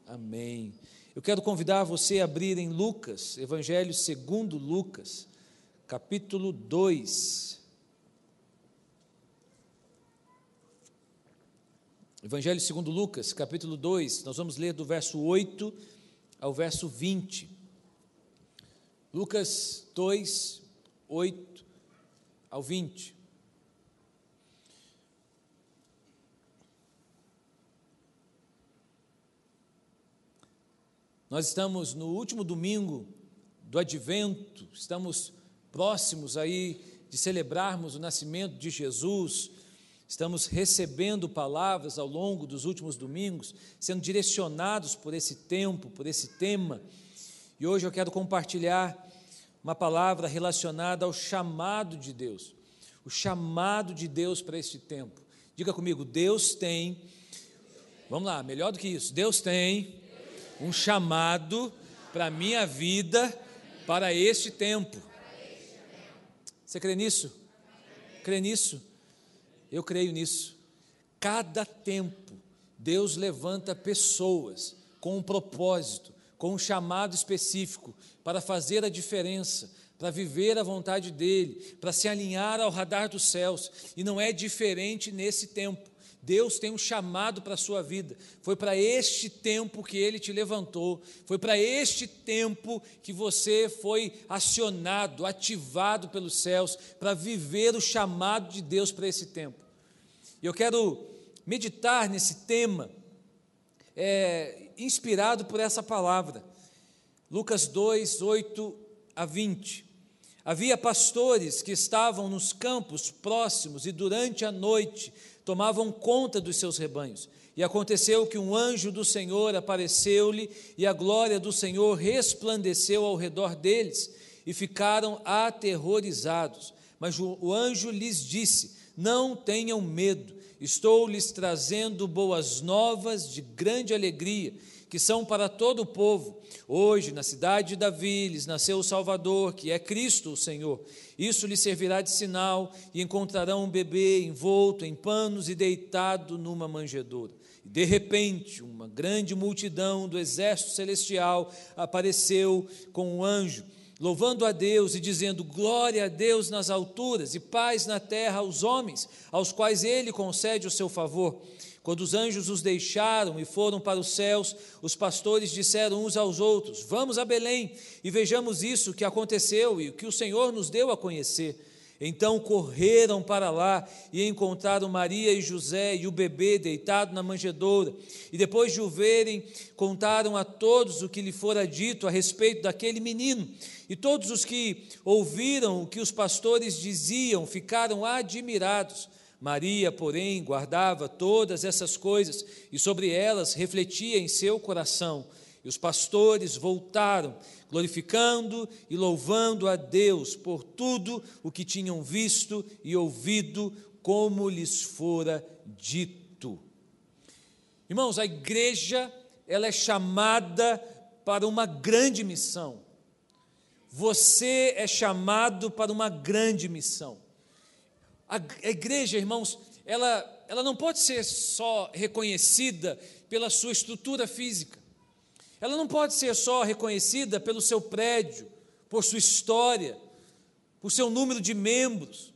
Amém. Eu quero convidar você a abrir em Lucas, Evangelho segundo Lucas, capítulo 2. Evangelho segundo Lucas, capítulo 2, nós vamos ler do verso 8 ao verso 20. Lucas 2, 8 ao 20. Nós estamos no último domingo do Advento, estamos próximos aí de celebrarmos o nascimento de Jesus, estamos recebendo palavras ao longo dos últimos domingos, sendo direcionados por esse tempo, por esse tema, e hoje eu quero compartilhar uma palavra relacionada ao chamado de Deus, o chamado de Deus para este tempo. Diga comigo, Deus tem, vamos lá, melhor do que isso, Deus tem um chamado para a minha vida, para este tempo. Você crê nisso? Crê nisso? Eu creio nisso. Cada tempo, Deus levanta pessoas com um propósito, com um chamado específico, para fazer a diferença, para viver a vontade dEle, para se alinhar ao radar dos céus, e não é diferente nesse tempo. Deus tem um chamado para a sua vida, foi para este tempo que Ele te levantou, foi para este tempo que você foi acionado, ativado pelos céus, para viver o chamado de Deus para esse tempo. E eu quero meditar nesse tema, inspirado por essa palavra, Lucas 2, 8 a 20. Havia pastores que estavam nos campos próximos e durante a noite tomavam conta dos seus rebanhos. E aconteceu que um anjo do Senhor apareceu-lhe e a glória do Senhor resplandeceu ao redor deles e ficaram aterrorizados. Mas o anjo lhes disse: não tenham medo, estou lhes trazendo boas novas de grande alegria, que são para todo o povo. Hoje, na cidade de Davi, lhes nasceu o Salvador, que é Cristo o Senhor. Isso lhes servirá de sinal, e encontrarão um bebê envolto em panos e deitado numa manjedoura. E de repente, uma grande multidão do exército celestial apareceu com um anjo, louvando a Deus e dizendo: glória a Deus nas alturas e paz na terra aos homens, aos quais Ele concede o seu favor. Quando os anjos os deixaram e foram para os céus, os pastores disseram uns aos outros: vamos a Belém e vejamos isso que aconteceu e o que o Senhor nos deu a conhecer. Então correram para lá e encontraram Maria e José e o bebê deitado na manjedoura. E depois de o verem, contaram a todos o que lhe fora dito a respeito daquele menino. E todos os que ouviram o que os pastores diziam ficaram admirados. Maria, porém, guardava todas essas coisas e sobre elas refletia em seu coração. E os pastores voltaram, glorificando e louvando a Deus por tudo o que tinham visto e ouvido, como lhes fora dito. Irmãos, a igreja, ela é chamada para uma grande missão. Você é chamado para uma grande missão. A igreja, irmãos, ela não pode ser só reconhecida pela sua estrutura física, ela não pode ser só reconhecida pelo seu prédio, por sua história, por seu número de membros.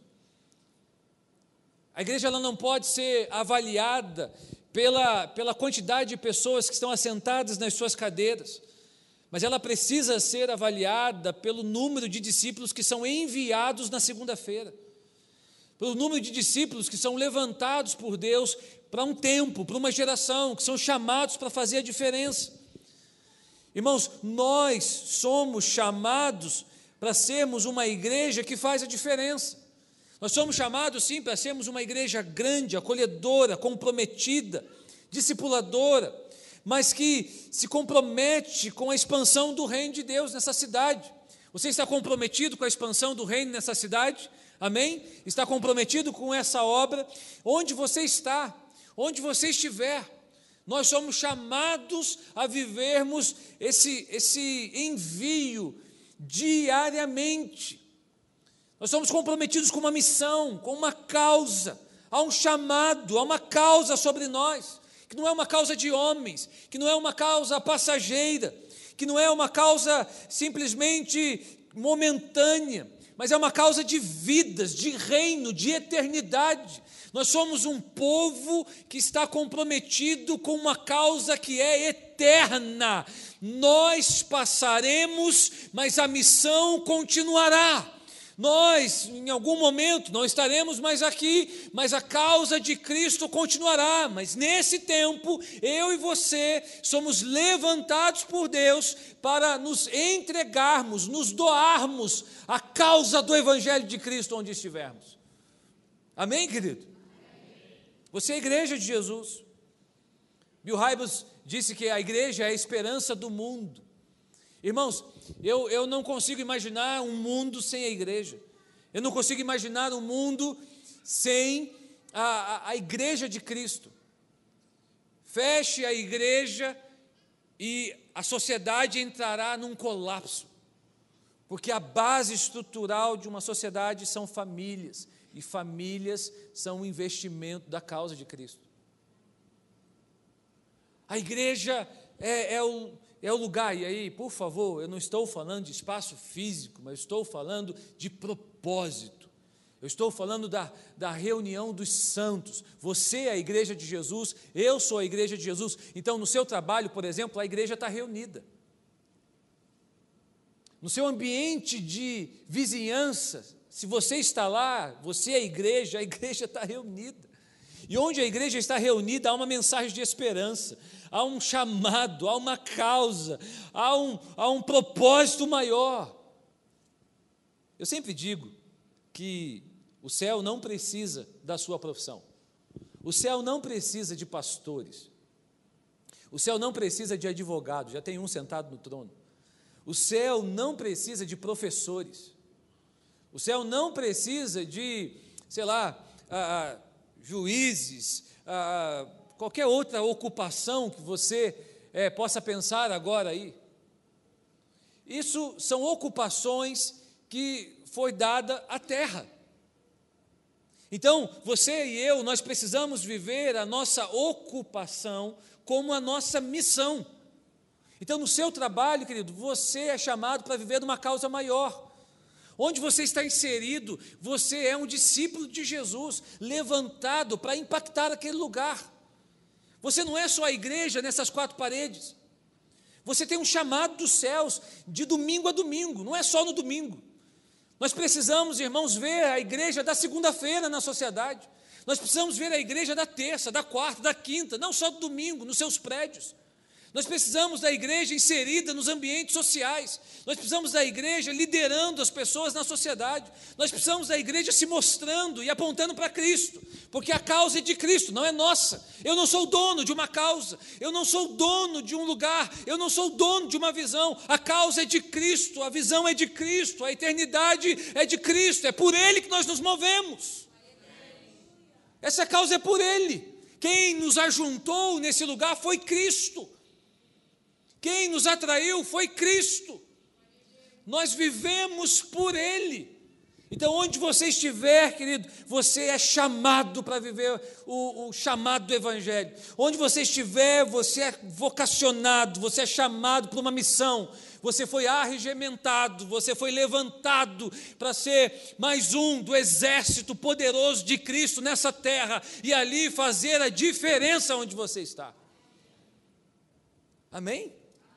A igreja ela não pode ser avaliada pela quantidade de pessoas que estão assentadas nas suas cadeiras, mas ela precisa ser avaliada pelo número de discípulos que são enviados na segunda-feira, pelo número de discípulos que são levantados por Deus para um tempo, para uma geração, que são chamados para fazer a diferença. Irmãos, nós somos chamados para sermos uma igreja que faz a diferença. Nós somos chamados, sim, para sermos uma igreja grande, acolhedora, comprometida, discipuladora, mas que se compromete com a expansão do reino de Deus nessa cidade. Você está comprometido com a expansão do reino nessa cidade? Amém? Está comprometido com essa obra? Onde você está, onde você estiver, nós somos chamados a vivermos esse envio diariamente. Nós somos comprometidos com uma missão, com uma causa, há um chamado, há uma causa sobre nós, que não é uma causa de homens, que não é uma causa passageira, que não é uma causa simplesmente momentânea, mas é uma causa de vidas, de reino, de eternidade. Nós somos um povo que está comprometido com uma causa que é eterna. Nós passaremos, mas a missão continuará. Nós, em algum momento, não estaremos mais aqui, mas a causa de Cristo continuará. Mas nesse tempo, eu e você somos levantados por Deus para nos entregarmos, nos doarmos à causa do Evangelho de Cristo onde estivermos. Amém, querido? Você é a igreja de Jesus. Bill Hybels disse que a igreja é a esperança do mundo. Irmãos, eu não consigo imaginar um mundo sem a igreja. Eu não consigo imaginar um mundo sem a igreja de Cristo. Feche a igreja e a sociedade entrará num colapso. Porque a base estrutural de uma sociedade são famílias. E famílias são um investimento da causa de Cristo. A igreja é o lugar, e aí, por favor, eu não estou falando de espaço físico, mas estou falando de propósito. Eu estou falando da reunião dos santos. Você é a igreja de Jesus, eu sou a igreja de Jesus. Então, no seu trabalho, por exemplo, a igreja está reunida. No seu ambiente de vizinhança, se você está lá, você é a igreja está reunida. E onde a igreja está reunida, há uma mensagem de esperança, há um chamado, há uma causa, há um propósito maior. Eu sempre digo que o céu não precisa da sua profissão, o céu não precisa de pastores, o céu não precisa de advogados, já tem um sentado no trono, o céu não precisa de professores, o céu não precisa de, sei lá, juízes, qualquer outra ocupação que você possa pensar agora aí. Isso são ocupações que foi dada à terra. Então, você e eu, nós precisamos viver a nossa ocupação como a nossa missão. Então, no seu trabalho, querido, você é chamado para viver uma causa maior. Onde você está inserido, você é um discípulo de Jesus, levantado para impactar aquele lugar. Você não é só a igreja nessas quatro paredes. Você tem um chamado dos céus, de domingo a domingo, não é só no domingo. Nós precisamos, irmãos, ver a igreja da segunda-feira na sociedade. Nós precisamos ver a igreja da terça, da quarta, da quinta, não só do domingo, nos seus prédios. Nós precisamos da igreja inserida nos ambientes sociais. Nós precisamos da igreja liderando as pessoas na sociedade. Nós precisamos da igreja se mostrando e apontando para Cristo, porque a causa é de Cristo, não é nossa. Eu não sou dono de uma causa, eu não sou dono de um lugar, eu não sou dono de uma visão. A causa é de Cristo, a visão é de Cristo, a eternidade é de Cristo, é por Ele que nós nos movemos. Essa causa é por Ele. Quem nos ajuntou nesse lugar foi Cristo. Quem nos atraiu foi Cristo. Nós vivemos por Ele. Então, onde você estiver, querido, você é chamado para viver o chamado do Evangelho. Onde você estiver, você é vocacionado, você é chamado para uma missão. Você foi arregimentado, você foi levantado para ser mais um do exército poderoso de Cristo nessa terra e ali fazer a diferença onde você está. Amém?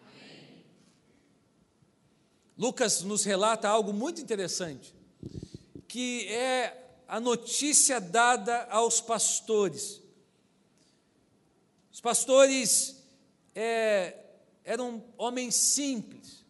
Lucas nos relata algo muito interessante, que é a notícia dada aos pastores. Os pastores eram homens simples.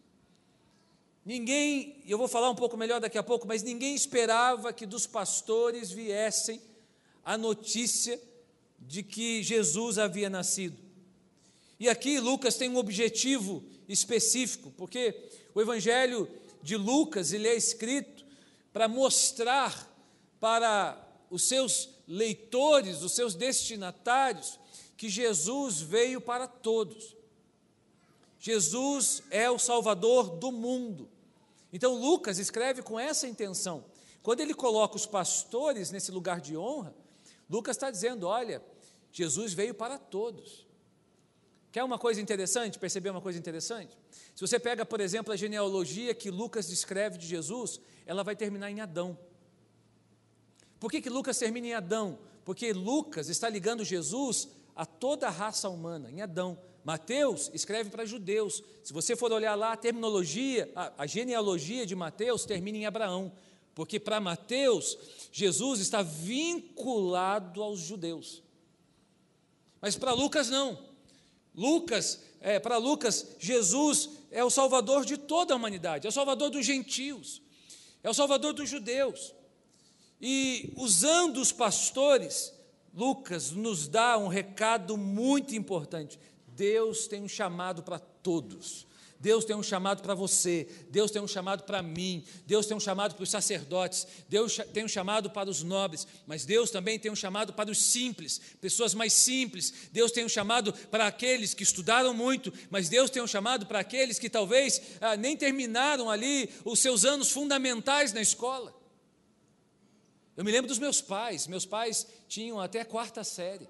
Eu vou falar um pouco melhor daqui a pouco, mas ninguém esperava que dos pastores viessem a notícia de que Jesus havia nascido. E aqui Lucas tem um objetivo específico, porque o Evangelho de Lucas, ele é escrito para mostrar para os seus leitores, os seus destinatários, que Jesus veio para todos. Jesus é o Salvador do mundo. Então Lucas escreve com essa intenção. Quando ele coloca os pastores nesse lugar de honra, Lucas está dizendo, olha, Jesus veio para todos. Quer uma coisa interessante? Perceber uma coisa interessante? Se você pega, por exemplo, a genealogia que Lucas descreve de Jesus, ela vai terminar em Adão. Por que Lucas termina em Adão? Porque Lucas está ligando Jesus a toda a raça humana, em Adão. Mateus escreve para judeus. Se você for olhar lá a terminologia, a genealogia de Mateus termina em Abraão, porque para Mateus, Jesus está vinculado aos judeus. Mas para Lucas não. Para Lucas, Jesus é o Salvador de toda a humanidade, é o Salvador dos gentios, é o Salvador dos judeus. E usando os pastores, Lucas nos dá um recado muito importante. Deus tem um chamado para todos. Deus tem um chamado para você, Deus tem um chamado para mim, Deus tem um chamado para os sacerdotes, Deus tem um chamado para os nobres, mas Deus também tem um chamado para os simples, pessoas mais simples. Deus tem um chamado para aqueles que estudaram muito, mas Deus tem um chamado para aqueles que talvez nem terminaram ali os seus anos fundamentais na escola. Eu me lembro dos meus pais tinham até a 4ª série,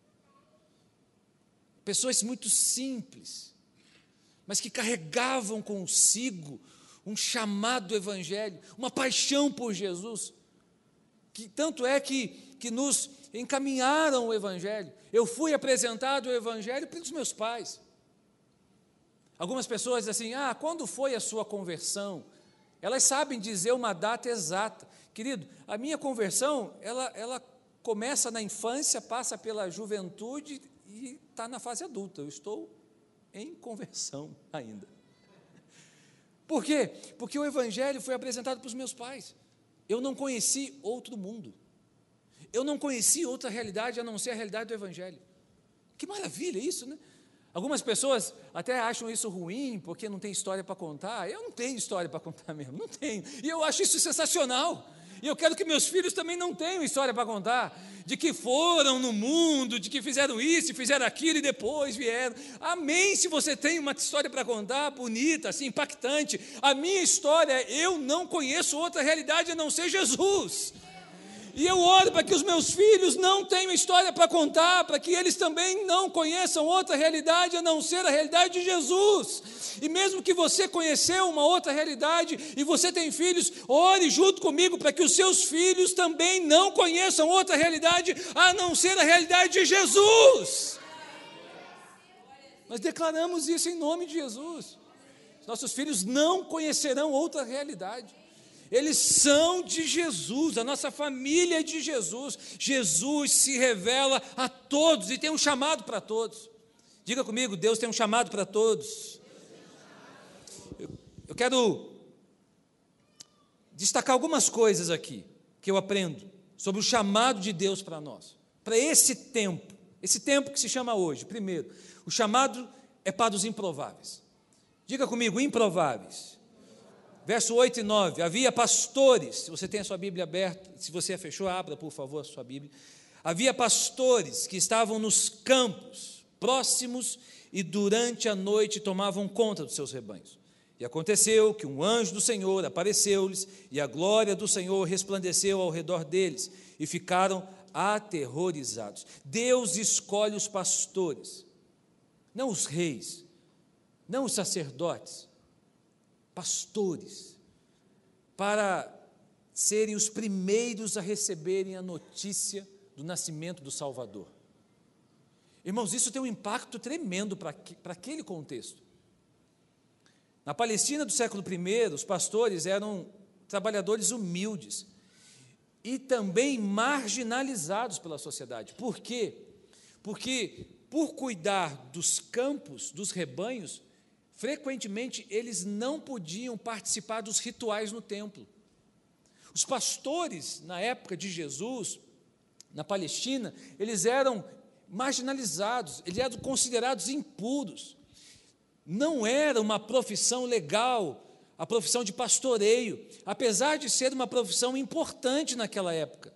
pessoas muito simples, mas que carregavam consigo um chamado do Evangelho, uma paixão por Jesus, que tanto é que nos encaminharam o Evangelho. Eu fui apresentado o Evangelho pelos meus pais. Algumas pessoas dizem assim, quando foi a sua conversão? Elas sabem dizer uma data exata. Querido, a minha conversão, ela começa na infância, passa pela juventude e está na fase adulta. Eu estou em conversão ainda. Por quê? Porque o Evangelho foi apresentado para os meus pais. Eu não conheci outro mundo. Eu não conheci outra realidade a não ser a realidade do Evangelho. Que maravilha isso, né? Algumas pessoas até acham isso ruim, porque não tem história para contar. Eu não tenho história para contar mesmo, não tenho. E eu acho isso sensacional. E eu quero que meus filhos também não tenham história para contar, de que foram no mundo, de que fizeram isso, fizeram aquilo e depois vieram. Amém, se você tem uma história para contar, bonita, assim, impactante. A minha história, eu não conheço outra realidade a não ser Jesus. E eu oro para que os meus filhos não tenham história para contar, para que eles também não conheçam outra realidade a não ser a realidade de Jesus. E mesmo que você conheceu uma outra realidade e você tem filhos, ore junto comigo para que os seus filhos também não conheçam outra realidade a não ser a realidade de Jesus. Nós declaramos isso em nome de Jesus. Nossos filhos não conhecerão outra realidade. Eles são de Jesus, a nossa família é de Jesus. Jesus se revela a todos e tem um chamado para todos. Diga comigo, Deus tem um chamado para todos. Eu quero destacar algumas coisas aqui que eu aprendo sobre o chamado de Deus para nós, para esse tempo que se chama hoje. Primeiro, o chamado é para os improváveis. Diga comigo, improváveis. Verso 8 e 9, havia pastores, se você tem a sua Bíblia aberta, se você a fechou, abra por favor a sua Bíblia. Havia pastores que estavam nos campos próximos e durante a noite tomavam conta dos seus rebanhos. E aconteceu que um anjo do Senhor apareceu-lhes e a glória do Senhor resplandeceu ao redor deles e ficaram aterrorizados. Deus escolhe os pastores, não os reis, não os sacerdotes, pastores, para serem os primeiros a receberem a notícia do nascimento do Salvador. Irmãos, isso tem um impacto tremendo para aquele contexto. Na Palestina do século I, os pastores eram trabalhadores humildes e também marginalizados pela sociedade. Por quê? Porque, por cuidar dos campos, dos rebanhos, frequentemente, eles não podiam participar dos rituais no templo. Os pastores, na época de Jesus, na Palestina, eles eram marginalizados, eles eram considerados impuros. Não era uma profissão legal, a profissão de pastoreio, apesar de ser uma profissão importante naquela época.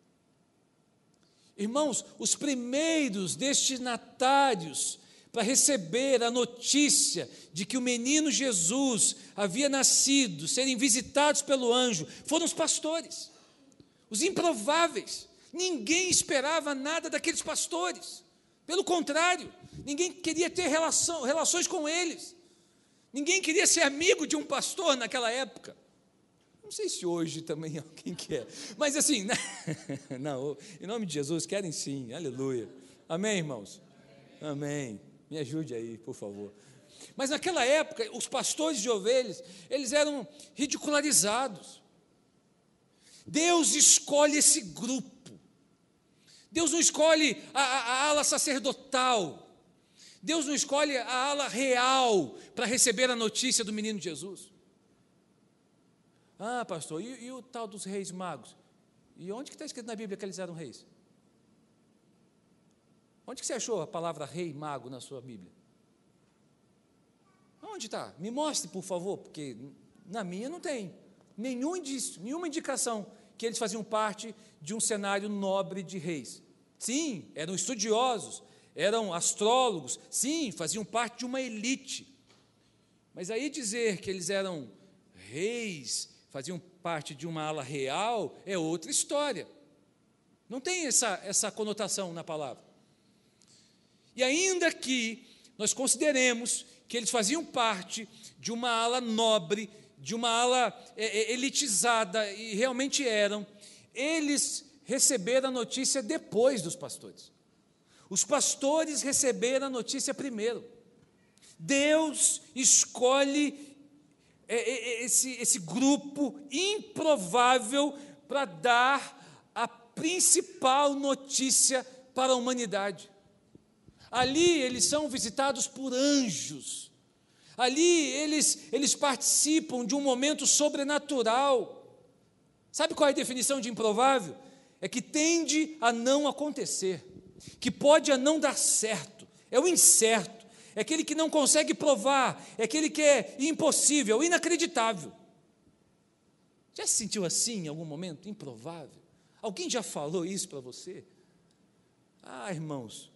Irmãos, os primeiros destinatários para receber a notícia de que o menino Jesus havia nascido, serem visitados pelo anjo, foram os pastores, os improváveis. Ninguém esperava nada daqueles pastores. Pelo contrário, ninguém queria ter relações com eles. Ninguém queria ser amigo de um pastor naquela época. Não sei se hoje também alguém quer, mas assim, né? Não, em nome de Jesus, querem sim, aleluia. Amém, irmãos? Amém. Me ajude aí, por favor. Mas naquela época, os pastores de ovelhas, eles eram ridicularizados. Deus escolhe esse grupo. Deus não escolhe a ala sacerdotal. Deus não escolhe a ala real para receber a notícia do menino Jesus. Ah, pastor, e o tal dos reis magos? E onde que está escrito na Bíblia que eles eram reis? Onde que você achou a palavra rei mago na sua Bíblia? Onde está? Me mostre, por favor, porque na minha não tem nenhuma indicação que eles faziam parte de um cenário nobre de reis. Sim, eram estudiosos, eram astrólogos, sim, faziam parte de uma elite. Mas aí dizer que eles eram reis, faziam parte de uma ala real, é outra história. Não tem essa conotação na palavra. E ainda que nós consideremos que eles faziam parte de uma ala nobre, de uma ala elitizada, e realmente eram, eles receberam a notícia depois dos pastores. Os pastores receberam a notícia primeiro. Deus escolhe esse grupo improvável para dar a principal notícia para a humanidade. Ali eles são visitados por anjos. Ali eles participam de um momento sobrenatural. Sabe qual é a definição de improvável? É que tende a não acontecer, que pode a não dar certo, é o incerto, é aquele que não consegue provar, é aquele que é impossível, inacreditável. Já se sentiu assim em algum momento? Improvável? Alguém já falou isso para você? Ah, irmãos,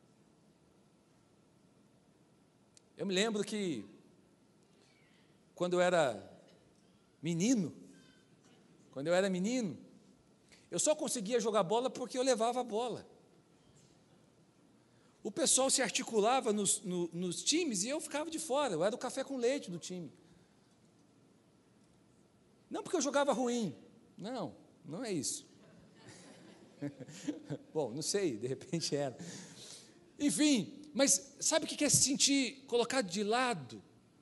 eu me lembro que quando eu era menino, eu só conseguia jogar bola porque eu levava a bola. O pessoal se articulava nos times e eu ficava de fora, eu era o café com leite do time. Não porque eu jogava ruim, não é isso. Bom, não sei, de repente era. Enfim, mas sabe o que é se sentir colocado de lado?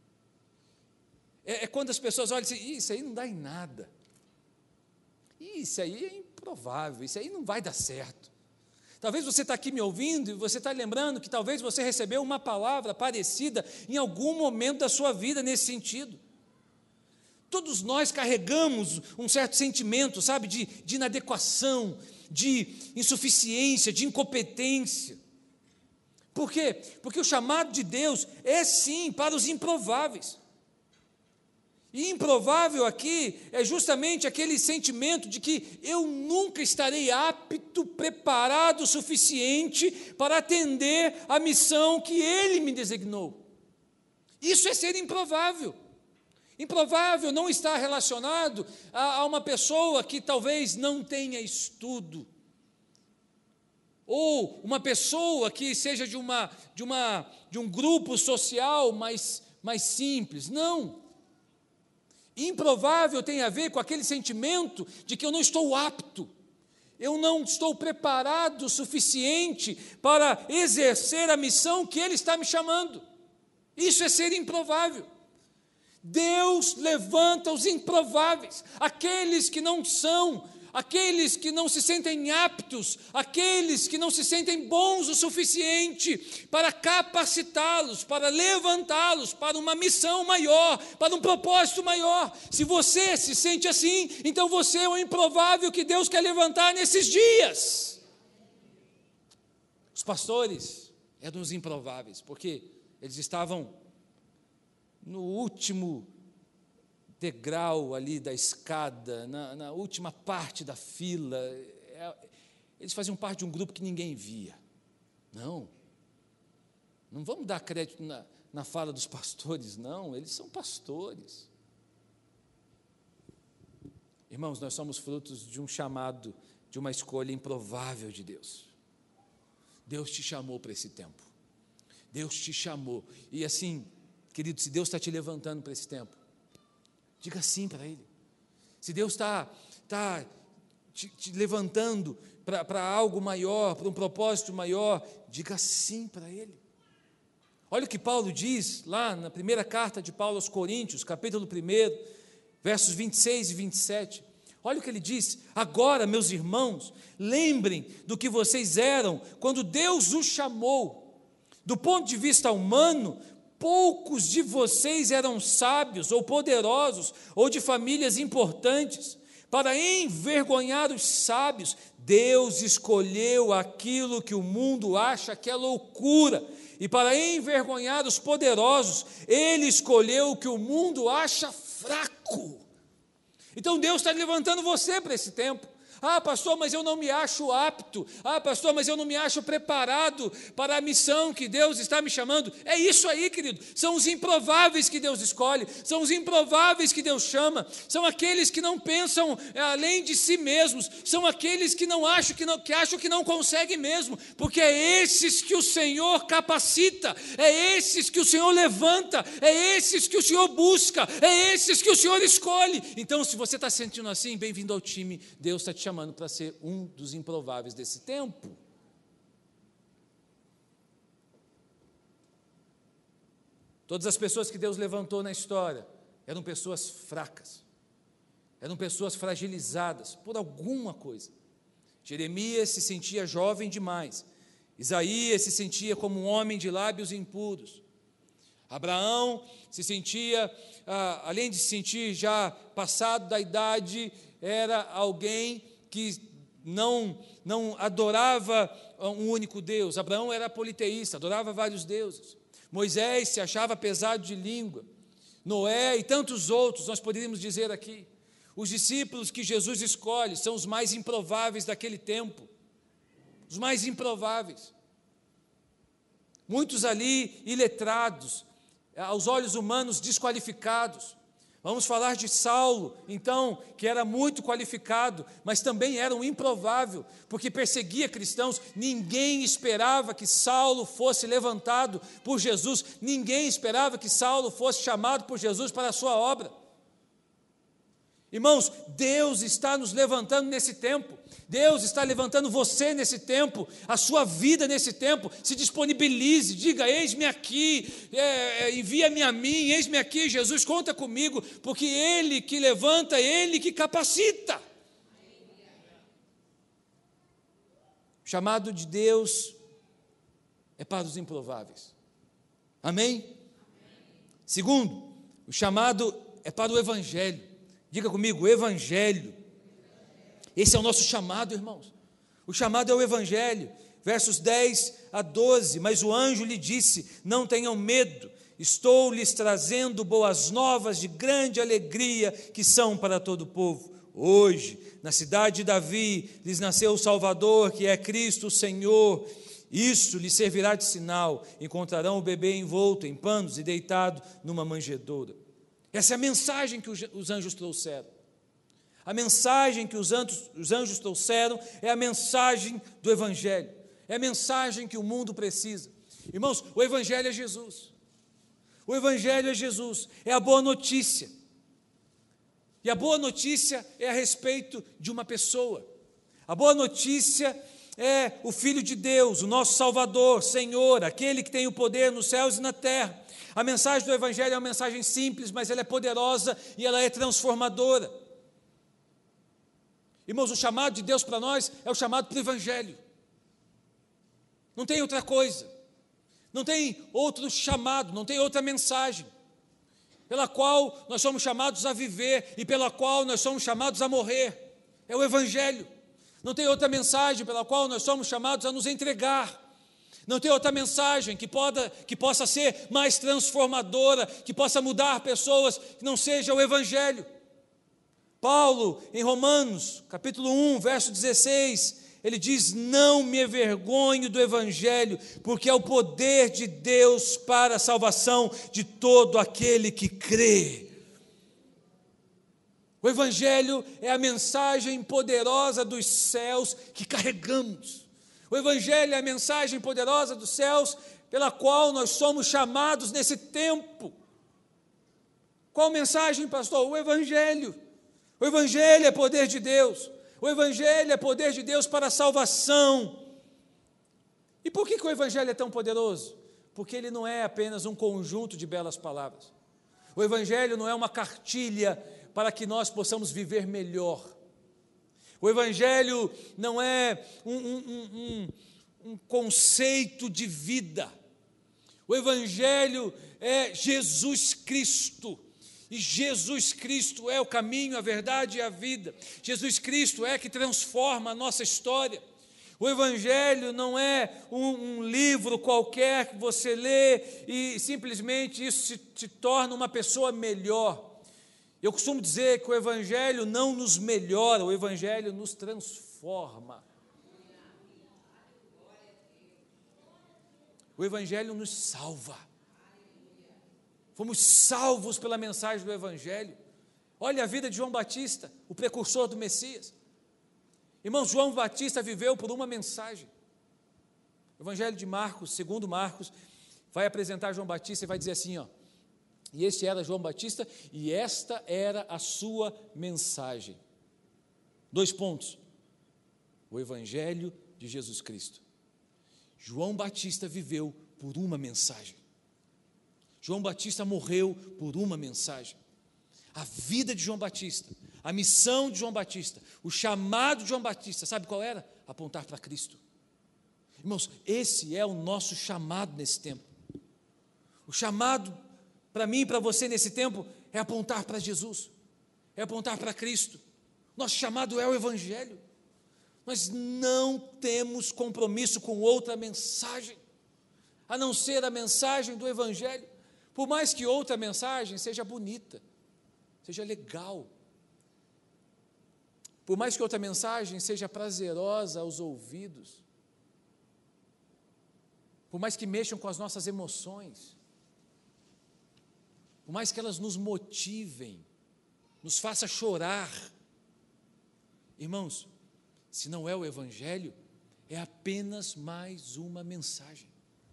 É quando as pessoas olham e dizem, isso aí não dá em nada. Isso aí é improvável, isso aí não vai dar certo. Talvez você está aqui me ouvindo e você está lembrando que talvez você recebeu uma palavra parecida em algum momento da sua vida nesse sentido. Todos nós carregamos um certo sentimento, sabe, de inadequação, de insuficiência, de incompetência. Por quê? Porque o chamado de Deus é sim para os improváveis. E improvável aqui é justamente aquele sentimento de que eu nunca estarei apto, preparado o suficiente para atender a missão que Ele me designou. Isso é ser improvável. Improvável não está relacionado a uma pessoa que talvez não tenha estudo, ou uma pessoa que seja de um grupo social mais simples. Não. Improvável tem a ver com aquele sentimento de que eu não estou apto, eu não estou preparado o suficiente para exercer a missão que Ele está me chamando. Isso é ser improvável. Deus levanta os improváveis, aqueles que não são, aqueles que não se sentem aptos, aqueles que não se sentem bons o suficiente para capacitá-los, para levantá-los para uma missão maior, para um propósito maior. Se você se sente assim, então você é o improvável que Deus quer levantar nesses dias. Os pastores eram os improváveis, porque eles estavam no último degrau ali da escada, na última parte da fila. Eles faziam parte de um grupo que ninguém via. Não vamos dar crédito na fala dos pastores, não, eles são pastores. Irmãos, nós somos frutos de um chamado de uma escolha improvável de Deus. Deus te chamou para esse tempo. Deus te chamou. E assim, querido, se Deus está te levantando para esse tempo, diga sim para Ele. Se Deus está te levantando para algo maior, para um propósito maior, diga sim para Ele. Olha o que Paulo diz lá na primeira carta de Paulo aos Coríntios, capítulo 1, versos 26 e 27. Olha o que ele diz: agora, meus irmãos, lembrem do que vocês eram quando Deus os chamou. Do ponto de vista humano, poucos de vocês eram sábios ou poderosos ou de famílias importantes. Para envergonhar os sábios, Deus escolheu aquilo que o mundo acha que é loucura. E para envergonhar os poderosos, Ele escolheu o que o mundo acha fraco. Então Deus está levantando você para esse tempo. Ah, pastor, mas eu não me acho apto. Ah, pastor, mas eu não me acho preparado para a missão que Deus está me chamando. É isso aí, querido. São os improváveis que Deus escolhe. São os improváveis que Deus chama. São aqueles que não pensam além de si mesmos. São aqueles que acham que não conseguem mesmo. Porque é esses que o Senhor capacita. É esses que o Senhor levanta. É esses que o Senhor busca. É esses que o Senhor escolhe. Então, se você está se sentindo assim, bem-vindo ao time. Deus está te chamando para ser um dos improváveis desse tempo. Todas as pessoas que Deus levantou na história eram pessoas fracas, eram pessoas fragilizadas por alguma coisa. Jeremias se sentia jovem demais, Isaías se sentia como um homem de lábios impuros, Abraão se sentia, além de se sentir já passado da idade, era alguém que não adorava um único Deus. Abraão era politeísta, adorava vários deuses. Moisés se achava pesado de língua. Noé e tantos outros, nós poderíamos dizer aqui. Os discípulos que Jesus escolhe são os mais improváveis daquele tempo. Os mais improváveis. Muitos ali iletrados, aos olhos humanos desqualificados. Vamos falar de Saulo, então, que era muito qualificado, mas também era um improvável, porque perseguia cristãos. Ninguém esperava que Saulo fosse levantado por Jesus, ninguém esperava que Saulo fosse chamado por Jesus para a sua obra. Irmãos, Deus está nos levantando nesse tempo, Deus está levantando você nesse tempo, a sua vida nesse tempo. Se disponibilize, diga: eis-me aqui, envia-me a mim, eis-me aqui, Jesus, conta comigo, porque Ele que levanta, Ele que capacita. O chamado de Deus é para os improváveis, amém? Segundo, o chamado é para o Evangelho. Diga comigo: o Evangelho. Esse é o nosso chamado, irmãos. O chamado é o Evangelho. Versos 10 a 12. Mas o anjo lhe disse: não tenham medo, estou lhes trazendo boas novas de grande alegria, que são para todo o povo. Hoje, na cidade de Davi, lhes nasceu o Salvador, que é Cristo o Senhor. Isso lhes servirá de sinal: encontrarão o bebê envolto em panos e deitado numa manjedoura. Essa é a mensagem que os anjos trouxeram. A mensagem que os anjos trouxeram é a mensagem do Evangelho. É a mensagem que o mundo precisa. Irmãos, o Evangelho é Jesus. O Evangelho é Jesus, é a boa notícia. E a boa notícia é a respeito de uma pessoa. A boa notícia é o Filho de Deus, o nosso Salvador, Senhor, aquele que tem o poder nos céus e na terra. A mensagem do Evangelho é uma mensagem simples, mas ela é poderosa e ela é transformadora. Irmãos, o chamado de Deus para nós é o chamado para o Evangelho. Não tem outra coisa. Não tem outro chamado, não tem outra mensagem pela qual nós somos chamados a viver e pela qual nós somos chamados a morrer. É o Evangelho. Não tem outra mensagem pela qual nós somos chamados a nos entregar. Não tem outra mensagem que possa ser mais transformadora, que possa mudar pessoas, que não seja o Evangelho. Paulo, em Romanos, capítulo 1, verso 16, ele diz: não me envergonho do Evangelho, porque é o poder de Deus para a salvação de todo aquele que crê. O Evangelho é a mensagem poderosa dos céus que carregamos. O Evangelho é a mensagem poderosa dos céus pela qual nós somos chamados nesse tempo. Qual mensagem, pastor? O Evangelho. O Evangelho é poder de Deus. O Evangelho é poder de Deus para a salvação. E por que o Evangelho é tão poderoso? Porque ele não é apenas um conjunto de belas palavras. O Evangelho não é uma cartilha para que nós possamos viver melhor. O Evangelho não é um conceito de vida. O Evangelho é Jesus Cristo. E Jesus Cristo é o caminho, a verdade e a vida. Jesus Cristo é que transforma a nossa história. O Evangelho não é um livro qualquer que você lê e simplesmente isso te torna uma pessoa melhor. Eu costumo dizer que o Evangelho não nos melhora, o Evangelho nos transforma. O Evangelho nos salva. Fomos salvos pela mensagem do Evangelho. Olha a vida de João Batista, o precursor do Messias. Irmãos, João Batista viveu por uma mensagem. O Evangelho de Marcos, segundo Marcos, vai apresentar João Batista e vai dizer assim, ó, e este era João Batista, e esta era a sua mensagem. 2 pontos. O Evangelho de Jesus Cristo. João Batista viveu por uma mensagem. João Batista morreu por uma mensagem. A vida de João Batista, a missão de João Batista, o chamado de João Batista, sabe qual era? Apontar para Cristo. Irmãos, esse é o nosso chamado nesse tempo. O chamado para mim e para você nesse tempo é apontar para Jesus, é apontar para Cristo. Nosso chamado é o Evangelho. Nós não temos compromisso com outra mensagem, a não ser a mensagem do Evangelho. Por mais que outra mensagem seja bonita, seja legal, por mais que outra mensagem seja prazerosa aos ouvidos, por mais que mexam com as nossas emoções, por mais que elas nos motivem, nos faça chorar, irmãos, se não é o Evangelho, é apenas mais uma mensagem.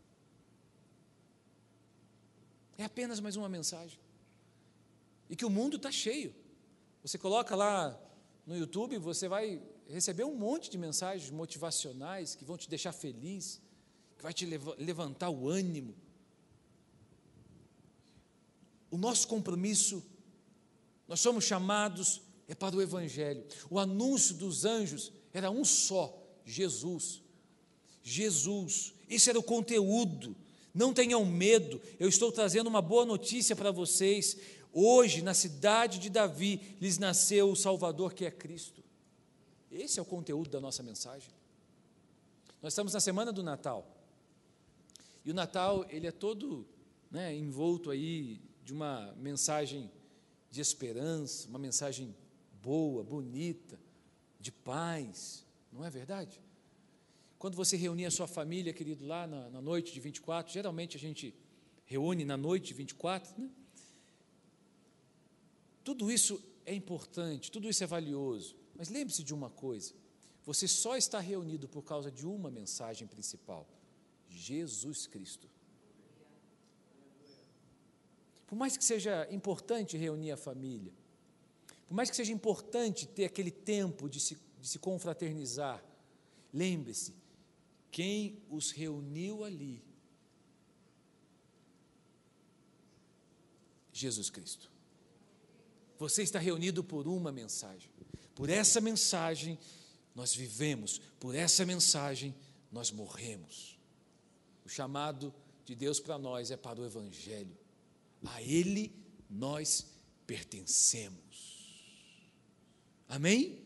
É apenas mais uma mensagem. E que o mundo está cheio. Você coloca lá no YouTube, você vai receber um monte de mensagens motivacionais que vão te deixar feliz, que vai te levantar o ânimo. O nosso compromisso, nós somos chamados, é para o Evangelho. O anúncio dos anjos era um só, Jesus. Jesus, esse era o conteúdo. Não tenham medo, eu estou trazendo uma boa notícia para vocês. Hoje, na cidade de Davi, lhes nasceu o Salvador, que é Cristo. Esse é o conteúdo da nossa mensagem. Nós estamos na semana do Natal. E o Natal, ele é todo, envolto aí de uma mensagem de esperança, uma mensagem boa, bonita, de paz, não é verdade? Quando você reunir a sua família, querido, lá na noite de 24, geralmente a gente reúne na noite de 24, né? Tudo isso é importante, tudo isso é valioso, mas lembre-se de uma coisa, você só está reunido por causa de uma mensagem principal, Jesus Cristo. Por mais que seja importante reunir a família, por mais que seja importante ter aquele tempo de se confraternizar, lembre-se, quem os reuniu ali? Jesus Cristo. Você está reunido por uma mensagem. Por essa mensagem nós vivemos, por essa mensagem nós morremos. O chamado de Deus para nós é para o Evangelho. A Ele nós pertencemos. Amém?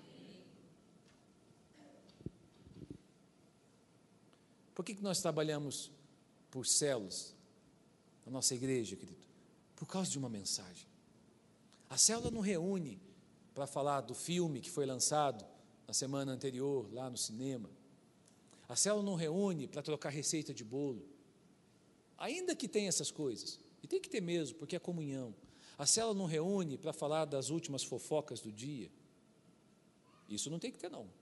Por que nós trabalhamos por células na nossa igreja, querido? Por causa de uma mensagem. A célula não reúne para falar do filme que foi lançado na semana anterior, lá no cinema. A célula não reúne para trocar receita de bolo. Ainda que tenha essas coisas, e tem que ter mesmo, porque é comunhão. A célula não reúne para falar das últimas fofocas do dia. Isso não tem que ter, não.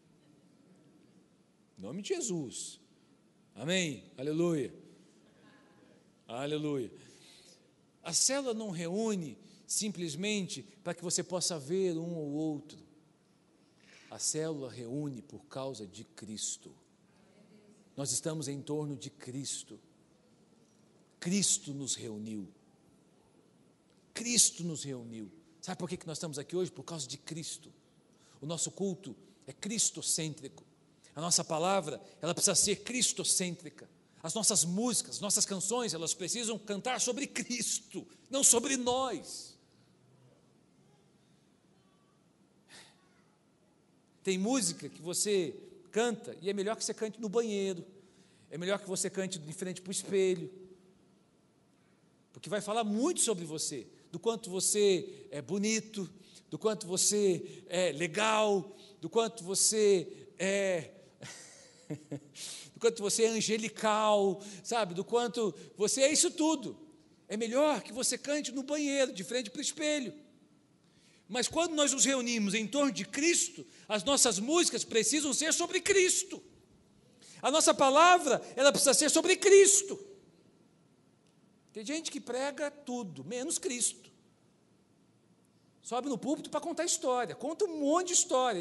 Em nome de Jesus. Amém? Aleluia. Aleluia. A célula não reúne simplesmente para que você possa ver um ou outro. A célula reúne por causa de Cristo. Nós estamos em torno de Cristo. Cristo nos reuniu. Cristo nos reuniu. Sabe por que nós estamos aqui hoje? Por causa de Cristo. O nosso culto é cristocêntrico. A nossa palavra, ela precisa ser cristocêntrica. As nossas músicas, nossas canções, elas precisam cantar sobre Cristo, não sobre nós. Tem música que você canta e é melhor que você cante no banheiro, é melhor que você cante de frente para o espelho, porque vai falar muito sobre você, do quanto você é bonito, do quanto você é legal, do quanto você é do quanto você é angelical, sabe, do quanto você é isso tudo. É melhor que você cante no banheiro, de frente para o espelho. Mas quando nós nos reunimos em torno de Cristo, as nossas músicas precisam ser sobre Cristo. A nossa palavra, ela precisa ser sobre Cristo. Tem gente que prega tudo, menos Cristo. Sobe no púlpito para contar história, conta um monte de história.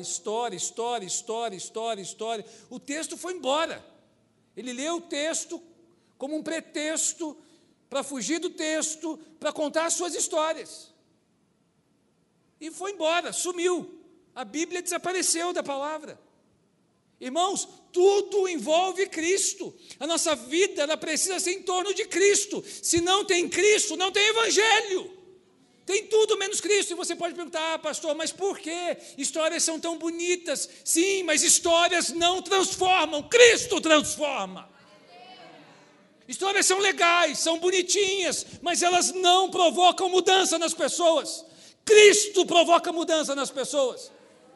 O texto foi embora. Ele leu o texto como um pretexto para fugir do texto, para contar as suas histórias. E foi embora, sumiu. A Bíblia desapareceu da palavra. Irmãos, tudo envolve Cristo. A nossa vida, ela precisa ser em torno de Cristo. Se não tem Cristo, não tem Evangelho. Tem tudo menos Cristo. E você pode perguntar, pastor, mas por quê? Histórias são tão bonitas. Sim, mas histórias não transformam. Cristo transforma. Histórias são legais, são bonitinhas, mas elas não provocam mudança nas pessoas. Cristo provoca mudança nas pessoas.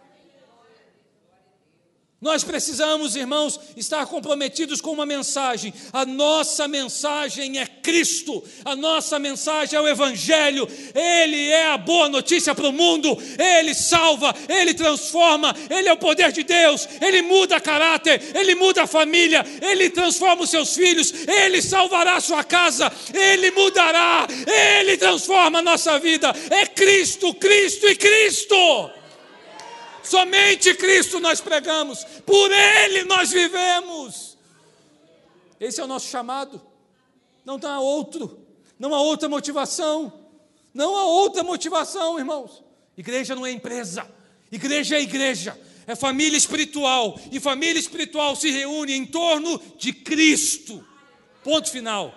Nós precisamos, irmãos, estar comprometidos com uma mensagem. A nossa mensagem é Cristo, a nossa mensagem é o Evangelho. Ele é a boa notícia para o mundo, Ele salva, Ele transforma, Ele é o poder de Deus, Ele muda caráter, Ele muda a família, Ele transforma os seus filhos, Ele salvará a sua casa, Ele mudará, Ele transforma a nossa vida. É Cristo, Cristo e Cristo. Somente Cristo nós pregamos, por Ele nós vivemos. Esse é o nosso chamado. Não há outro, não há outra motivação. Não há outra motivação, irmãos. Igreja não é empresa, igreja é igreja, é família espiritual. E família espiritual se reúne em torno de Cristo. Ponto final.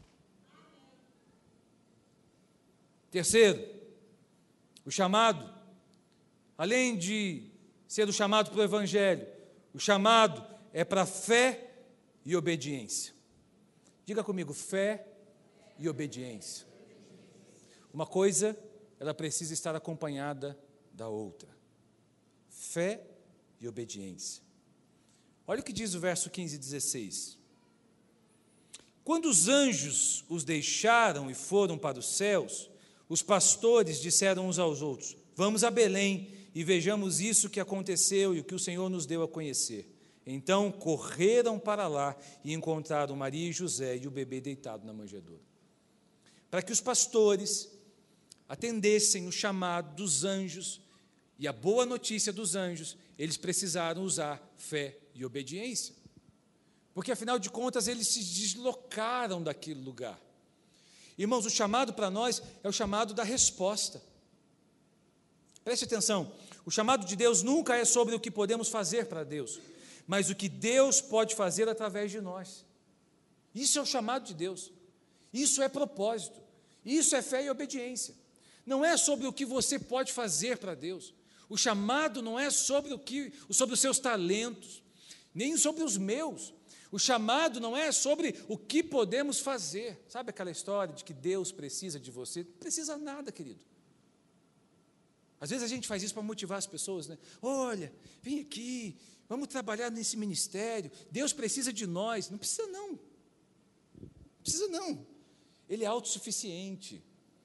Terceiro, o chamado. Além de ser o chamado para o Evangelho, o chamado é para fé e obediência. Diga comigo, fé e obediência. Uma coisa, ela precisa estar acompanhada da outra. Fé e obediência. Olha o que diz o verso 15 e 16. Quando os anjos os deixaram e foram para os céus, os pastores disseram uns aos outros: vamos a Belém e vejamos isso que aconteceu e o que o Senhor nos deu a conhecer. Então correram para lá e encontraram Maria e José e o bebê deitado na manjedoura. Para que os pastores atendessem o chamado dos anjos e a boa notícia dos anjos, eles precisaram usar fé e obediência. Porque, afinal de contas, eles se deslocaram daquele lugar. Irmãos, o chamado para nós é o chamado da resposta. Preste atenção, o chamado de Deus nunca é sobre o que podemos fazer para Deus, mas o que Deus pode fazer através de nós. Isso é o chamado de Deus, isso é propósito, isso é fé e obediência. Não é sobre o que você pode fazer para Deus. O chamado não é sobre os seus talentos, nem sobre os meus. O chamado não é sobre o que podemos fazer. Sabe aquela história de que Deus precisa de você? Não precisa nada, querido. Às vezes a gente faz isso para motivar as pessoas, né? Olha, vem aqui, vamos trabalhar nesse ministério, Deus precisa de nós. Não precisa não. Não precisa não. Ele é autossuficiente.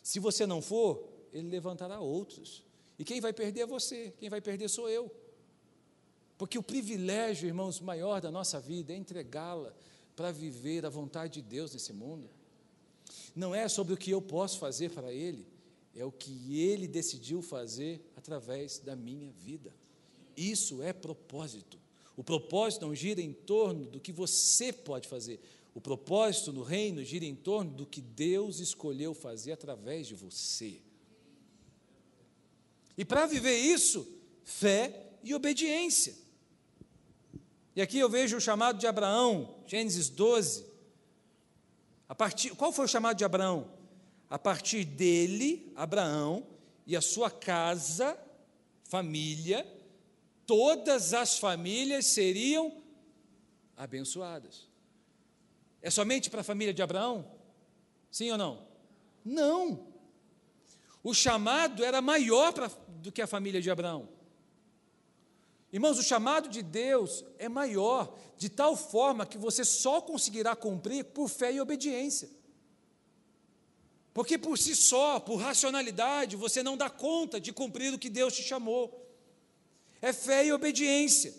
Se você não for, ele levantará outros. E quem vai perder é você, quem vai perder sou eu. Porque o privilégio, irmãos, maior da nossa vida é entregá-la para viver a vontade de Deus nesse mundo. Não é sobre o que eu posso fazer para Ele, é o que Ele decidiu fazer através da minha vida. Isso é propósito. O propósito não gira em torno do que você pode fazer. O propósito no reino gira em torno do que Deus escolheu fazer através de você. E para viver isso, fé e obediência. E aqui eu vejo o chamado de Abraão, Gênesis 12. Qual foi o chamado de Abraão? A partir dele, Abraão, e a sua casa, família, todas as famílias seriam abençoadas. É somente para a família de Abraão? Sim ou não? Não. O chamado era maior do que a família de Abraão. Irmãos, o chamado de Deus é maior, de tal forma que você só conseguirá cumprir por fé e obediência. Porque por si só, por racionalidade, você não dá conta de cumprir o que Deus te chamou. É fé e obediência.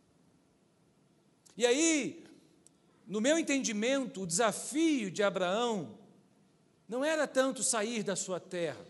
E aí, no meu entendimento, o desafio de Abraão não era tanto sair da sua terra,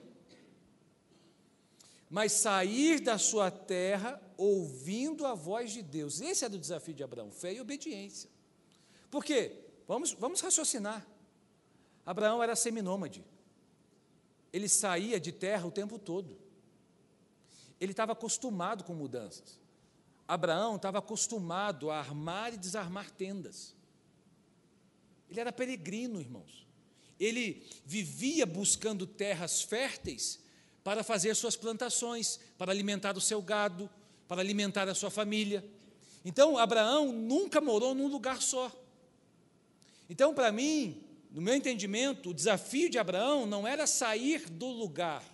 mas sair da sua terra ouvindo a voz de Deus. Esse era o desafio de Abraão, fé e obediência. Por quê? Vamos raciocinar. Abraão era seminômade. Ele saía de terra o tempo todo. Ele estava acostumado com mudanças. Abraão estava acostumado a armar e desarmar tendas. Ele era peregrino, irmãos. Ele vivia buscando terras férteis para fazer suas plantações, para alimentar o seu gado, para alimentar a sua família. Então, Abraão nunca morou num lugar só. Então, para mim, no meu entendimento, o desafio de Abraão não era sair do lugar.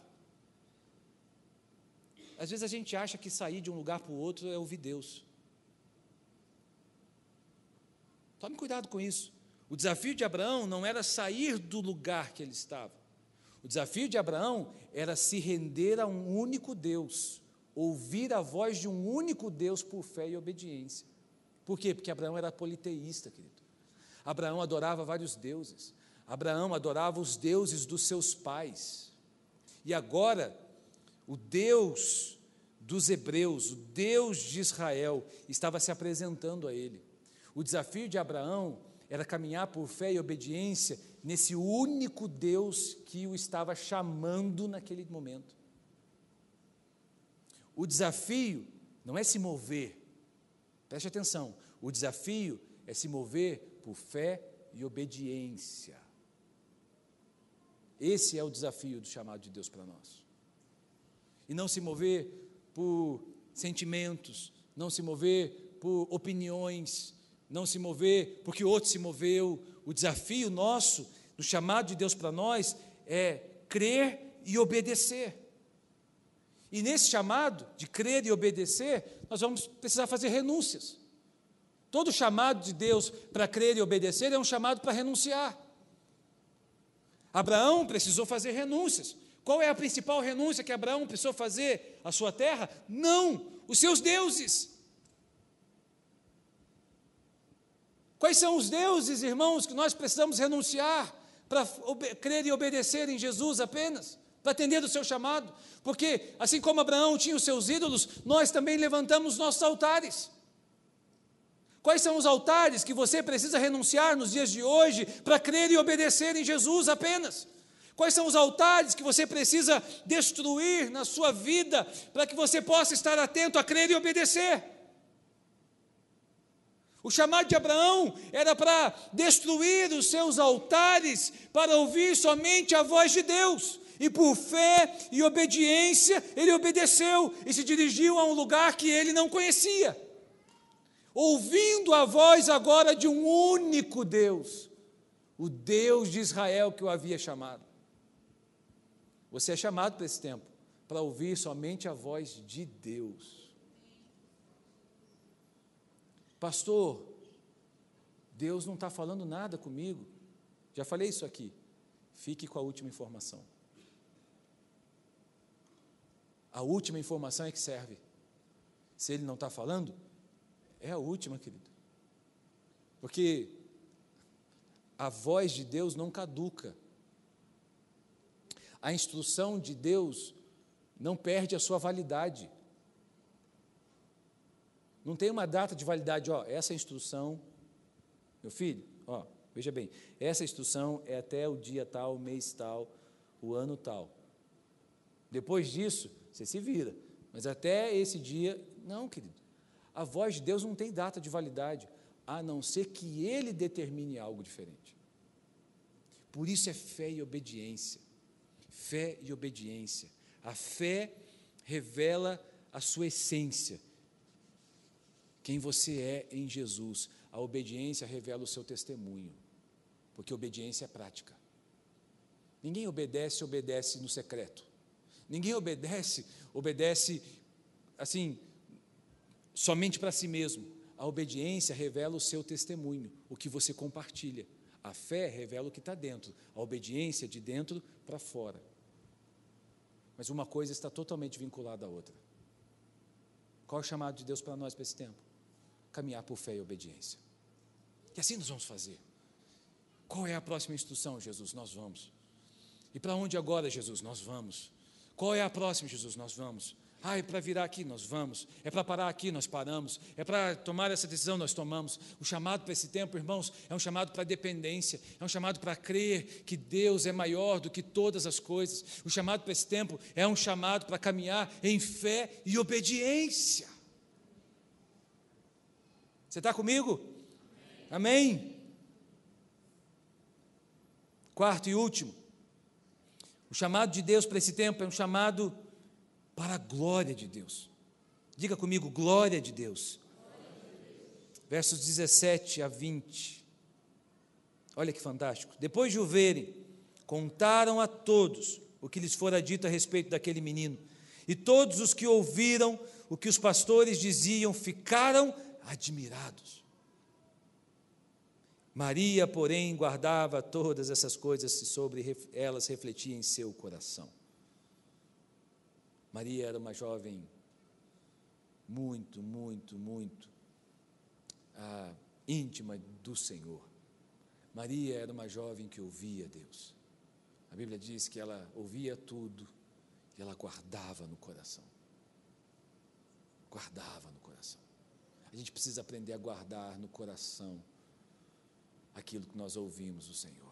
Às vezes a gente acha que sair de um lugar para o outro é ouvir Deus. Tome cuidado com isso. O desafio de Abraão não era sair do lugar que ele estava. O desafio de Abraão era se render a um único Deus, ouvir a voz de um único Deus por fé e obediência. Por quê? Porque Abraão era politeísta, querido. Abraão adorava vários deuses. Abraão adorava os deuses dos seus pais. E agora, o Deus dos hebreus, o Deus de Israel, estava se apresentando a ele. O desafio de Abraão era caminhar por fé e obediência nesse único Deus que o estava chamando naquele momento. O desafio não é se mover, preste atenção, o desafio é se mover por fé e obediência. Esse é o desafio do chamado de Deus para nós. E não se mover por sentimentos, não se mover por opiniões, não se mover porque o outro se moveu. O desafio nosso, do chamado de Deus para nós, é crer e obedecer. E nesse chamado de crer e obedecer, nós vamos precisar fazer renúncias. Todo chamado de Deus para crer e obedecer é um chamado para renunciar. Abraão precisou fazer renúncias. Qual é a principal renúncia que Abraão precisou fazer? A sua terra? Não, os seus deuses. Quais são os deuses, irmãos, que nós precisamos renunciar para crer e obedecer em Jesus apenas, para atender o seu chamado? Porque, assim como Abraão tinha os seus ídolos, nós também levantamos nossos altares. Quais são os altares que você precisa renunciar nos dias de hoje para crer e obedecer em Jesus apenas? Quais são os altares que você precisa destruir na sua vida para que você possa estar atento a crer e obedecer? O chamado de Abraão era para destruir os seus altares, para ouvir somente a voz de Deus. E por fé e obediência, ele obedeceu e se dirigiu a um lugar que ele não conhecia. Ouvindo a voz agora de um único Deus, o Deus de Israel que o havia chamado. Você é chamado para esse tempo, para ouvir somente a voz de Deus. Pastor, Deus não está falando nada comigo. Já falei isso aqui. Fique com a última informação. A última informação é que serve. Se ele não está falando, é a última, querido. Porque a voz de Deus não caduca. A instrução de Deus não perde a sua validade. Não tem uma data de validade, essa instrução, meu filho, veja bem, essa instrução é até o dia tal, o mês tal, o ano tal. Depois disso, você se vira, mas até esse dia, não, querido. A voz de Deus não tem data de validade, a não ser que Ele determine algo diferente. Por isso é fé e obediência. Fé e obediência. A fé revela a sua essência, quem você é em Jesus. A obediência revela o seu testemunho, porque obediência é prática. Ninguém obedece no secreto. Ninguém obedece assim, somente para si mesmo. A obediência revela o seu testemunho, o que você compartilha. A fé revela o que está dentro, a obediência é de dentro para fora. Mas uma coisa está totalmente vinculada à outra. Qual é o chamado de Deus para nós para esse tempo? Caminhar por fé e obediência. E assim nós vamos fazer. Qual é a próxima instrução, Jesus? Nós vamos. E para onde agora, Jesus? Nós vamos. Qual é a próxima, Jesus? Nós vamos. É para virar aqui, nós vamos. É para parar aqui, nós paramos. É para tomar essa decisão, nós tomamos. O chamado para esse tempo, irmãos, é um chamado para dependência, é um chamado para crer que Deus é maior do que todas as coisas. O chamado para esse tempo é um chamado para caminhar em fé e obediência. Você está comigo? Amém? Quarto e último, o chamado de Deus para esse tempo é um chamado para a glória de Deus. Diga comigo, glória de Deus. Versos 17 a 20. Olha que fantástico. Depois de o verem, contaram a todos o que lhes fora dito a respeito daquele menino. E todos os que ouviram o que os pastores diziam ficaram admirados. Maria, porém, guardava todas essas coisas e sobre elas refletia em seu coração. Maria era uma jovem muito íntima do Senhor. Maria era uma jovem que ouvia Deus. A Bíblia diz que ela ouvia tudo e ela guardava no coração. Guardava no coração. A gente precisa aprender a guardar no coração aquilo que nós ouvimos do Senhor.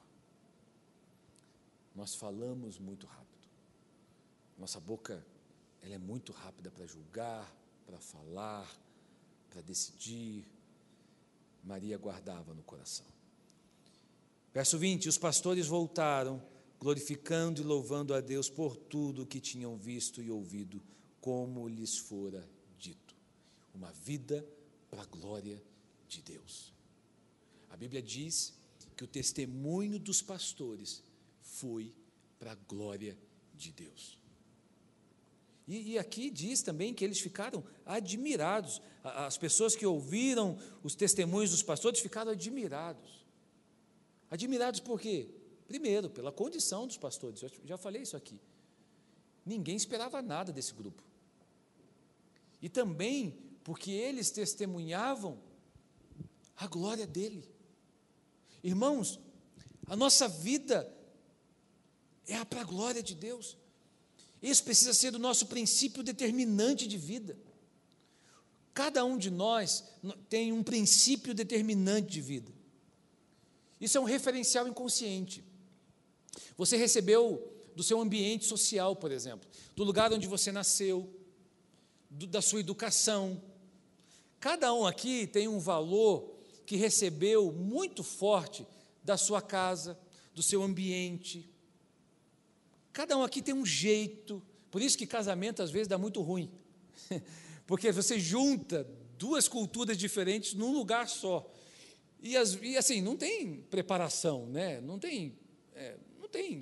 Nós falamos muito rápido. Nossa boca, ela é muito rápida para julgar, para falar, para decidir. Maria guardava no coração. Verso 20, os pastores voltaram, glorificando e louvando a Deus por tudo o que tinham visto e ouvido, como lhes fora dito. Uma vida para a glória de Deus. A Bíblia diz que o testemunho dos pastores foi para a glória de Deus. E aqui diz também que eles ficaram admirados. As pessoas que ouviram os testemunhos dos pastores ficaram admirados. Admirados por quê? Primeiro, pela condição dos pastores. Eu já falei isso aqui. Ninguém esperava nada desse grupo. E também porque eles testemunhavam a glória dele. Irmãos, a nossa vida é para a glória de Deus. Isso precisa ser o nosso princípio determinante de vida. Cada um de nós tem um princípio determinante de vida. Isso é um referencial inconsciente. Você recebeu do seu ambiente social, por exemplo, do lugar onde você nasceu, da sua educação. Cada um aqui tem um valor que recebeu muito forte da sua casa, do seu ambiente. Cada um aqui tem um jeito, por isso que casamento às vezes dá muito ruim, porque você junta duas culturas diferentes num lugar só, e assim, não tem preparação, né? não tem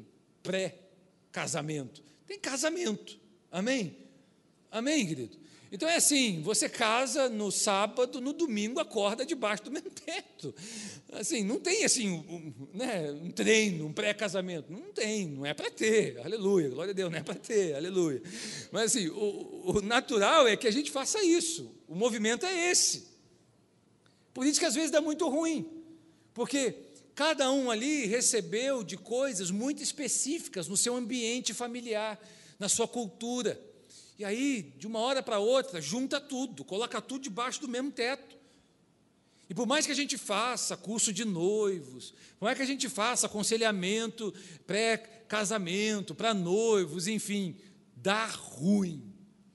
pré-casamento, tem casamento, amém? Amém, querido? Então é assim, você casa no sábado, no domingo acorda debaixo do mesmo teto. Assim, não tem assim, um treino, um pré-casamento. Não tem, não é para ter, aleluia, glória a Deus, não é para ter, aleluia. Mas assim, o natural é que a gente faça isso, o movimento é esse. Por isso que às vezes dá muito ruim, porque cada um ali recebeu de coisas muito específicas no seu ambiente familiar, na sua cultura. E aí, de uma hora para outra, junta tudo, coloca tudo debaixo do mesmo teto. E por mais que a gente faça curso de noivos, por mais que a gente faça aconselhamento pré-casamento, para noivos, enfim, dá ruim.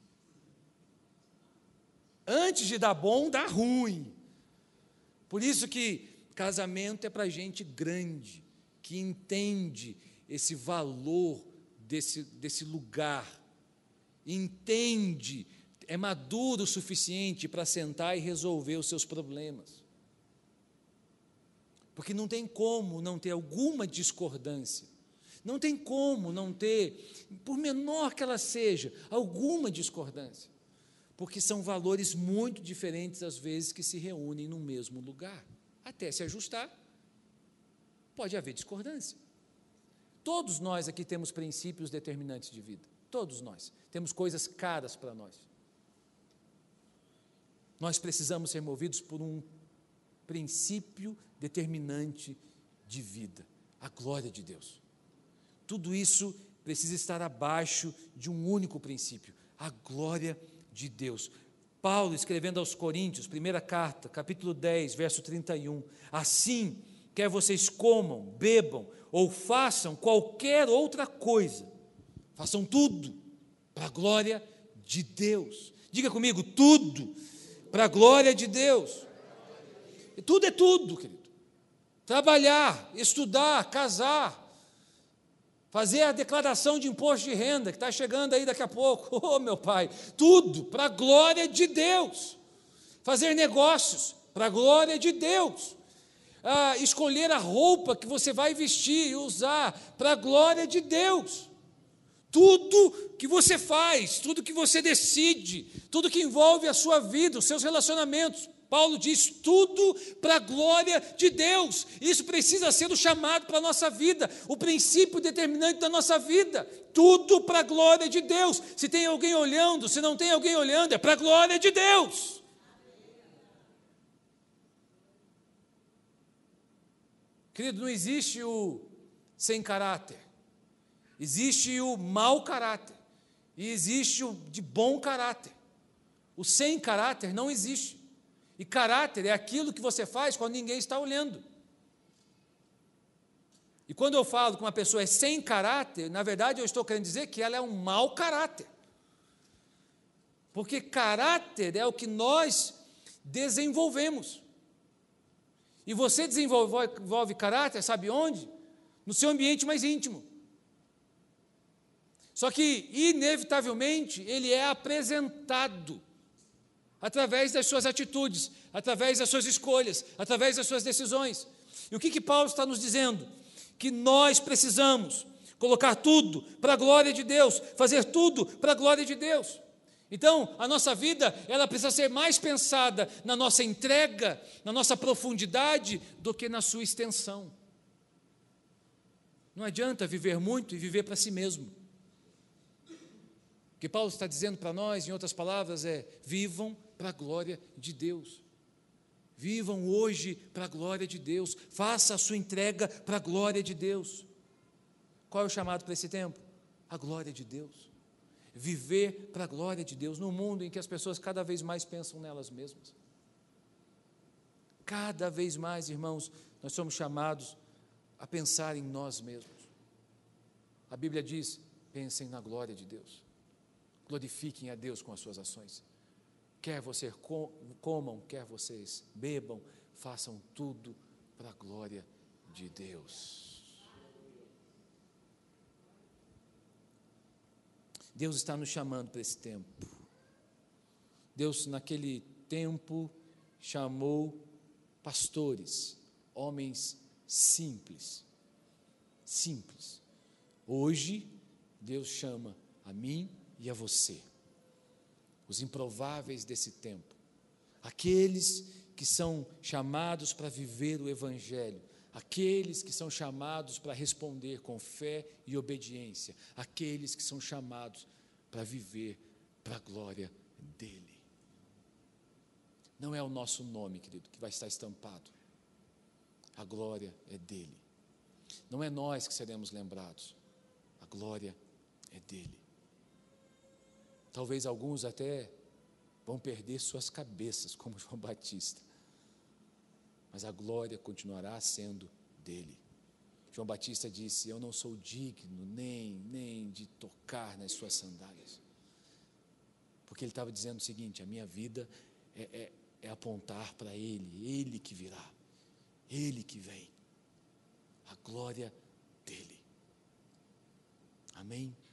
Antes de dar bom, dá ruim. Por isso que casamento é para gente grande, que entende esse valor desse lugar, entende, é maduro o suficiente para sentar e resolver os seus problemas. Porque não tem como não ter alguma discordância, não tem como não ter, por menor que ela seja, alguma discordância, porque são valores muito diferentes às vezes que se reúnem no mesmo lugar. Até se ajustar, pode haver discordância. Todos nós aqui temos princípios determinantes de vida. Todos nós temos coisas caras para nós. Nós precisamos ser movidos por um princípio determinante de vida, a glória de Deus. Tudo isso precisa estar abaixo de um único princípio, a glória de Deus. Paulo, escrevendo aos Coríntios, primeira carta, capítulo 10, verso 31, assim, quer vocês comam, bebam ou façam qualquer outra coisa, façam tudo para a glória de Deus. Diga comigo, tudo para a glória de Deus. E tudo é tudo, querido. Trabalhar, estudar, casar, fazer a declaração de imposto de renda, que está chegando aí daqui a pouco. Oh, meu pai, tudo para a glória de Deus. Fazer negócios para a glória de Deus. Escolher a roupa que você vai vestir e usar para a glória de Deus. Tudo que você faz, tudo que você decide, tudo que envolve a sua vida, os seus relacionamentos, Paulo diz, tudo para a glória de Deus. Isso precisa ser o chamado para a nossa vida, o princípio determinante da nossa vida, tudo para a glória de Deus. Se tem alguém olhando, se não tem alguém olhando, é para a glória de Deus. Querido, não existe o sem caráter, existe o mau caráter, e existe o de bom caráter. O sem caráter não existe. E caráter é aquilo que você faz quando ninguém está olhando. E quando eu falo que uma pessoa é sem caráter, na verdade eu estou querendo dizer que ela é um mau caráter. Porque caráter é o que nós desenvolvemos. E você desenvolve caráter, sabe onde? No seu ambiente mais íntimo. Só que, inevitavelmente, ele é apresentado através das suas atitudes, através das suas escolhas, através das suas decisões. E o que Paulo está nos dizendo? Que nós precisamos colocar tudo para a glória de Deus, fazer tudo para a glória de Deus. Então, a nossa vida, ela precisa ser mais pensada na nossa entrega, na nossa profundidade, do que na sua extensão. Não adianta viver muito e viver para si mesmo. O que Paulo está dizendo para nós, em outras palavras, é: vivam para a glória de Deus. Vivam hoje para a glória de Deus. Faça a sua entrega para a glória de Deus. Qual é o chamado para esse tempo? A glória de Deus. Viver para a glória de Deus, num mundo em que as pessoas cada vez mais pensam nelas mesmas. Cada vez mais, irmãos, nós somos chamados a pensar em nós mesmos. A Bíblia diz: pensem na glória de Deus. Glorifiquem a Deus com as suas ações. Quer vocês comam, quer vocês bebam, façam tudo para a glória de Deus. Deus está nos chamando para esse tempo. Deus, naquele tempo, chamou pastores, homens simples. Simples. Hoje, Deus chama a mim e a você. os improváveis desse tempo, aqueles que são chamados para viver o Evangelho, aqueles que são chamados para responder com fé e obediência, aqueles que são chamados para viver para a glória dEle. Não é o nosso nome, querido, que vai estar estampado. A glória é dEle. Não é nós que seremos lembrados. A glória é dEle. Talvez alguns até vão perder suas cabeças, como João Batista. Mas a glória continuará sendo dEle. João Batista disse: eu não sou digno nem de tocar nas suas sandálias. Porque ele estava dizendo o seguinte: a minha vida é apontar para Ele que virá, Ele que vem, a glória dEle. Amém?